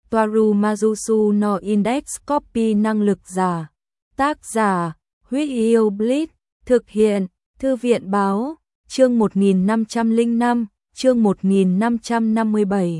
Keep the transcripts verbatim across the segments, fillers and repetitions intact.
Toaru Majusu no Index Copy năng lực giả. Tác giả, Huyết Yêu Blitz, thực hiện, Thư viện báo, chương một nghìn năm trăm lẻ năm, chương một nghìn năm trăm năm mươi bảy.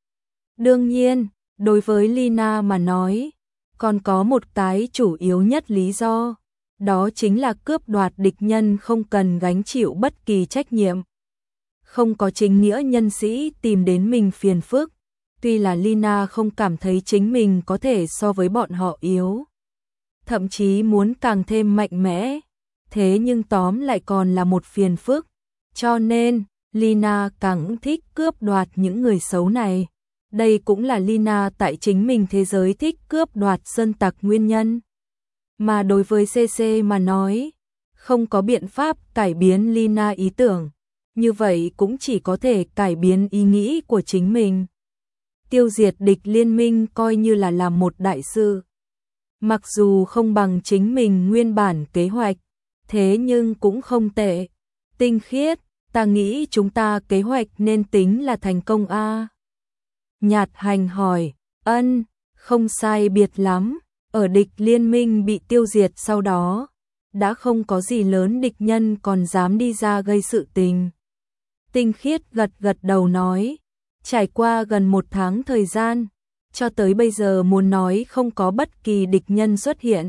Đương nhiên, đối với Lina mà nói, còn có một cái chủ yếu nhất lý do, đó chính là cướp đoạt địch nhân không cần gánh chịu bất kỳ trách nhiệm. Không có chính nghĩa nhân sĩ tìm đến mình phiền phức, tuy là Lina không cảm thấy chính mình có thể so với bọn họ yếu, thậm chí muốn càng thêm mạnh mẽ, thế nhưng tóm lại còn là một phiền phức, cho nên Lina càng thích cướp đoạt những người xấu này. Đây cũng là Lina tại chính mình thế giới thích cướp đoạt sơn tặc nguyên nhân. Mà đối với xê xê mà nói, không có biện pháp cải biến Lina ý tưởng, như vậy cũng chỉ có thể cải biến ý nghĩ của chính mình. Tiêu diệt địch liên minh coi như là làm một đại sự. Mặc dù không bằng chính mình nguyên bản kế hoạch, thế nhưng cũng không tệ. Tinh khiết, ta nghĩ chúng ta kế hoạch nên tính là thành công a. Nhạt Hành hỏi, ân, không sai biệt lắm, ở địch liên minh bị tiêu diệt sau đó, đã không có gì lớn địch nhân còn dám đi ra gây sự tình. Tinh khiết gật gật đầu nói, trải qua gần một tháng thời gian, cho tới bây giờ muốn nói không có bất kỳ địch nhân xuất hiện.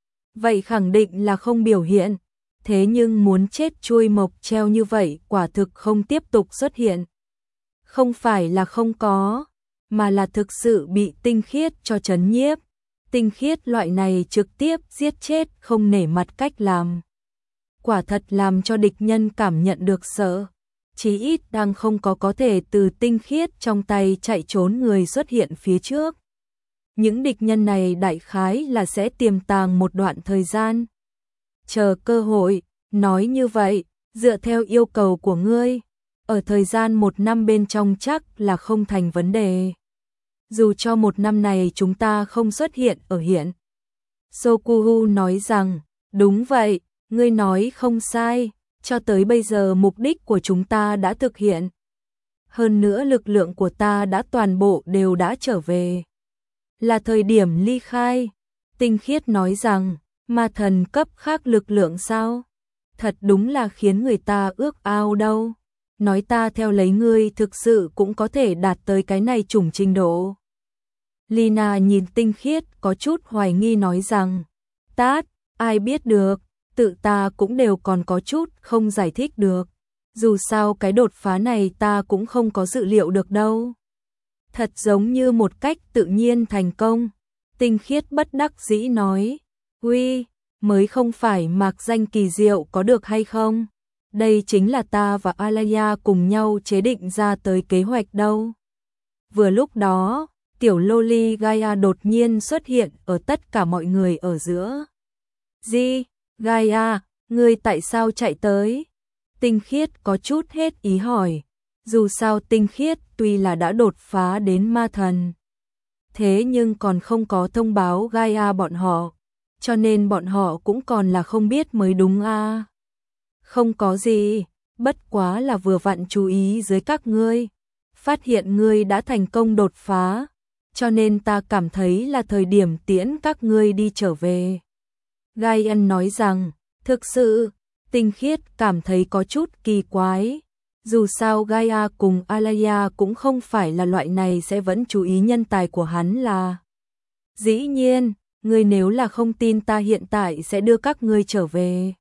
Vậy khẳng định là không biểu hiện, thế nhưng muốn chết chuôi mộc treo như vậy quả thực không tiếp tục xuất hiện. Không phải là không có, mà là thực sự bị tinh khiết cho trấn nhiếp. Tinh khiết loại này trực tiếp giết chết không nể mặt cách làm. Quả thật làm cho địch nhân cảm nhận được sợ. Chí ít đang không có có thể từ tinh khiết trong tay chạy trốn người xuất hiện phía trước. Những địch nhân này đại khái là sẽ tiềm tàng một đoạn thời gian. Chờ cơ hội, nói như vậy, dựa theo yêu cầu của ngươi, ở thời gian một năm bên trong chắc là không thành vấn đề. Dù cho một năm này chúng ta không xuất hiện ở hiện. Sokuhu nói rằng, đúng vậy, ngươi nói không sai, cho tới bây giờ mục đích của chúng ta đã thực hiện. Hơn nữa lực lượng của ta đã toàn bộ đều đã trở về. Là thời điểm ly khai, Tinh khiết nói rằng, ma thần cấp khác lực lượng sao? Thật đúng là khiến người ta ước ao đâu. Nói ta theo lấy ngươi thực sự cũng có thể đạt tới cái này chủng trình độ. Lina nhìn Tinh khiết có chút hoài nghi nói rằng, tát, ai biết được, tự ta cũng đều còn có chút không giải thích được. Dù sao cái đột phá này ta cũng không có dự liệu được đâu. Thật giống như một cách tự nhiên thành công. Tinh khiết bất đắc dĩ nói, uy, mới không phải mạc danh kỳ diệu có được hay không? Đây chính là ta và Alaya cùng nhau chế định ra tới kế hoạch đâu. Vừa lúc đó, tiểu Loli Gaia đột nhiên xuất hiện ở tất cả mọi người ở giữa. Gì? Gaia, ngươi tại sao chạy tới? Tinh khiết có chút hết ý hỏi. Dù sao tinh khiết tuy là đã đột phá đến ma thần, thế nhưng còn không có thông báo Gaia bọn họ, cho nên bọn họ cũng còn là không biết mới đúng a. À. Không có gì, bất quá là vừa vặn chú ý dưới các ngươi, phát hiện ngươi đã thành công đột phá, cho nên ta cảm thấy là thời điểm tiễn các ngươi đi trở về. Gaian nói rằng, thực sự, tinh khiết cảm thấy có chút kỳ quái. Dù sao Gaia cùng Alaya cũng không phải là loại này sẽ vẫn chú ý nhân tài của hắn là. Dĩ nhiên, ngươi nếu là không tin ta hiện tại sẽ đưa các ngươi trở về.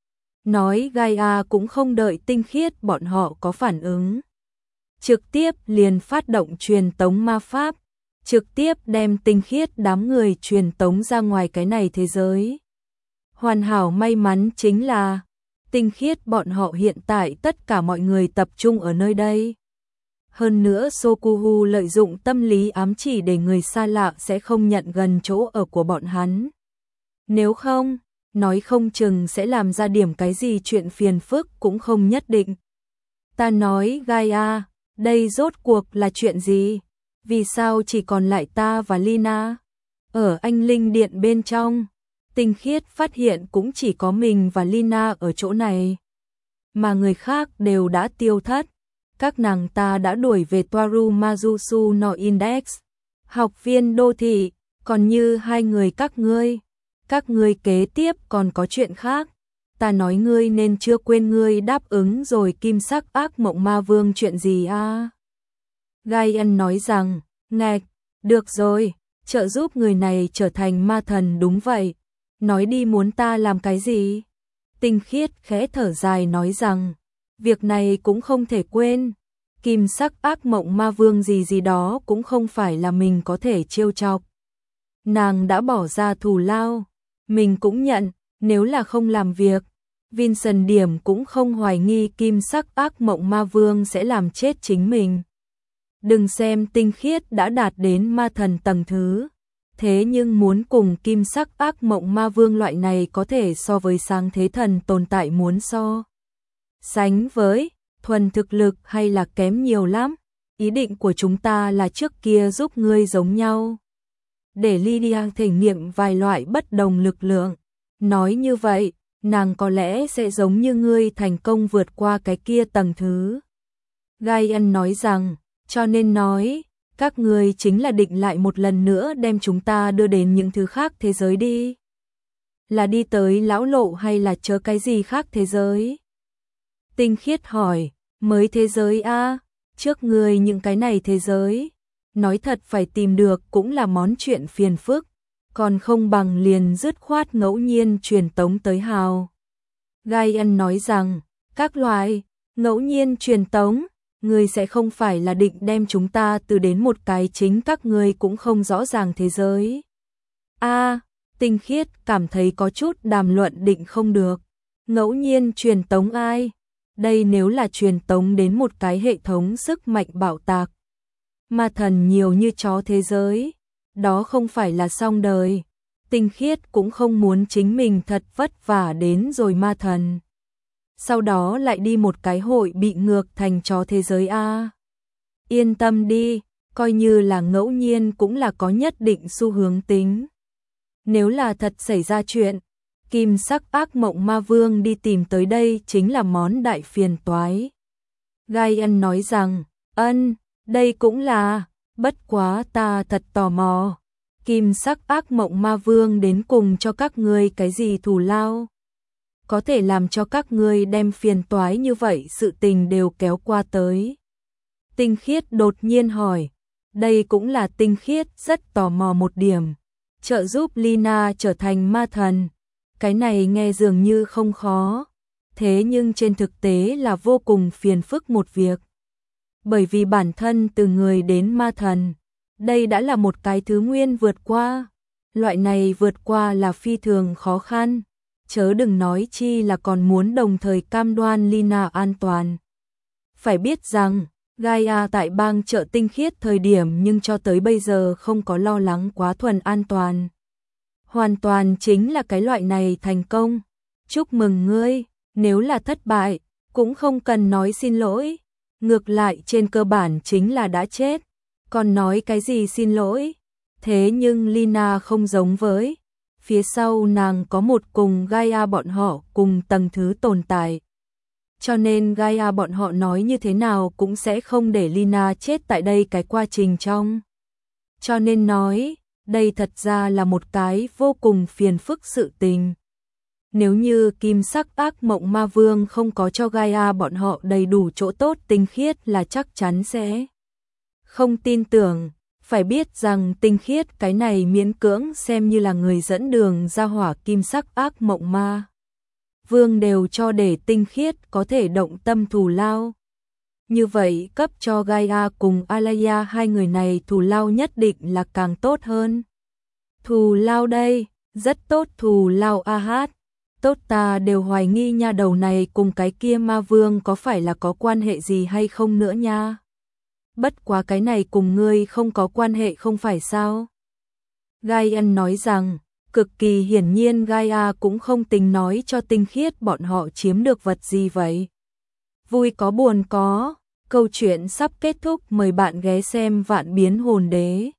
Nói Gaia cũng không đợi tinh khiết bọn họ có phản ứng. Trực tiếp liền phát động truyền tống ma pháp, trực tiếp đem tinh khiết đám người truyền tống ra ngoài cái này thế giới. Hoàn hảo may mắn chính là tinh khiết bọn họ hiện tại tất cả mọi người tập trung ở nơi đây. Hơn nữa Sokuhu lợi dụng tâm lý ám chỉ để người xa lạ sẽ không nhận gần chỗ ở của bọn hắn. Nếu không, nói không chừng sẽ làm ra điểm cái gì chuyện phiền phức cũng không nhất định. Ta nói Gaia, đây rốt cuộc là chuyện gì? Vì sao chỉ còn lại ta và Lina? Ở anh linh điện bên trong, tinh khiết phát hiện cũng chỉ có mình và Lina ở chỗ này. Mà người khác đều đã tiêu thất. Các nàng ta đã đuổi về Toaru Majusu no Index. Học viên đô thị, còn như hai người các ngươi, các ngươi kế tiếp còn có chuyện khác. Ta nói ngươi nên chưa quên ngươi đáp ứng rồi kim sắc ác mộng ma vương chuyện gì a? Gaian nói rằng, ngạch, được rồi, trợ giúp người này trở thành ma thần đúng vậy. Nói đi muốn ta làm cái gì? Tinh khiết khẽ thở dài nói rằng, việc này cũng không thể quên. Kim sắc ác mộng ma vương gì gì đó cũng không phải là mình có thể trêu chọc. Nàng đã bỏ ra thù lao, mình cũng nhận, nếu là không làm việc, Vincent Điểm cũng không hoài nghi kim sắc ác mộng ma vương sẽ làm chết chính mình. Đừng xem tinh khiết đã đạt đến ma thần tầng thứ, thế nhưng muốn cùng kim sắc ác mộng ma vương loại này có thể so với sáng thế thần tồn tại muốn so sánh với thuần thực lực hay là kém nhiều lắm. Ý định của chúng ta là trước kia giúp ngươi giống nhau, để Lydia thể nghiệm vài loại bất đồng lực lượng. Nói như vậy, nàng có lẽ sẽ giống như ngươi thành công vượt qua cái kia tầng thứ. Gaian nói rằng, cho nên nói, các ngươi chính là định lại một lần nữa đem chúng ta đưa đến những thứ khác thế giới đi. Là đi tới lão lộ hay là chớ cái gì khác thế giới? Tinh khiết hỏi, mới thế giới a, trước ngươi những cái này thế giới. Nói thật phải tìm được cũng là món chuyện phiền phức, còn không bằng liền dứt khoát ngẫu nhiên truyền tống tới hào. Gaian nói rằng, các loại, ngẫu nhiên truyền tống, ngươi sẽ không phải là định đem chúng ta từ đến một cái chính các ngươi cũng không rõ ràng thế giới. A, tinh khiết cảm thấy có chút đàm luận định không được. Ngẫu nhiên truyền tống ai? Đây nếu là truyền tống đến một cái hệ thống sức mạnh bạo tạc. Ma thần nhiều như chó thế giới, đó không phải là xong đời. Tinh khiết cũng không muốn chính mình thật vất vả đến rồi ma thần. Sau đó lại đi một cái hội bị ngược thành chó thế giới a. Yên tâm đi, coi như là ngẫu nhiên cũng là có nhất định xu hướng tính. Nếu là thật xảy ra chuyện, kim sắc ác mộng ma vương đi tìm tới đây chính là món đại phiền toái. Gaian nói rằng, ân, đây cũng là, bất quá ta thật tò mò. Kim sắc ác mộng ma vương đến cùng cho các ngươi cái gì thù lao? Có thể làm cho các ngươi đem phiền toái như vậy sự tình đều kéo qua tới. Tinh khiết đột nhiên hỏi, đây cũng là tinh khiết rất tò mò một điểm. Trợ giúp Lina trở thành ma thần, cái này nghe dường như không khó, thế nhưng trên thực tế là vô cùng phiền phức một việc. Bởi vì bản thân từ người đến ma thần, đây đã là một cái thứ nguyên vượt qua. Loại này vượt qua là phi thường khó khăn, chớ đừng nói chi là còn muốn đồng thời cam đoan Lina an toàn. Phải biết rằng, Gaia tại bang chợ tinh khiết thời điểm nhưng cho tới bây giờ không có lo lắng quá thuần an toàn. Hoàn toàn chính là cái loại này thành công. Chúc mừng ngươi, nếu là thất bại, cũng không cần nói xin lỗi. Ngược lại trên cơ bản chính là đã chết, còn nói cái gì xin lỗi. Thế nhưng Lina không giống với, phía sau nàng có một cùng Gaia bọn họ cùng tầng thứ tồn tại. Cho nên Gaia bọn họ nói như thế nào cũng sẽ không để Lina chết tại đây cái quá trình trong. Cho nên nói, đây thật ra là một cái vô cùng phiền phức sự tình. Nếu như kim sắc ác mộng ma vương không có cho Gaia bọn họ đầy đủ chỗ tốt, tinh khiết là chắc chắn sẽ không tin tưởng. Phải biết rằng tinh khiết cái này miễn cưỡng xem như là người dẫn đường ra hỏa kim sắc ác mộng ma vương đều cho để tinh khiết có thể động tâm thù lao. Như vậy cấp cho Gaia cùng Alaya hai người này thù lao nhất định là càng tốt hơn. Thù lao đây, rất tốt thù lao a hát. Tốt ta đều hoài nghi nha đầu này cùng cái kia ma vương có phải là có quan hệ gì hay không nữa nha. Bất quá cái này cùng ngươi không có quan hệ không phải sao? Gaian nói rằng, cực kỳ hiển nhiên Gaia cũng không tính nói cho tinh khiết bọn họ chiếm được vật gì vậy. Vui có buồn có, câu chuyện sắp kết thúc, mời bạn ghé xem Vạn Biến Hồn Đế.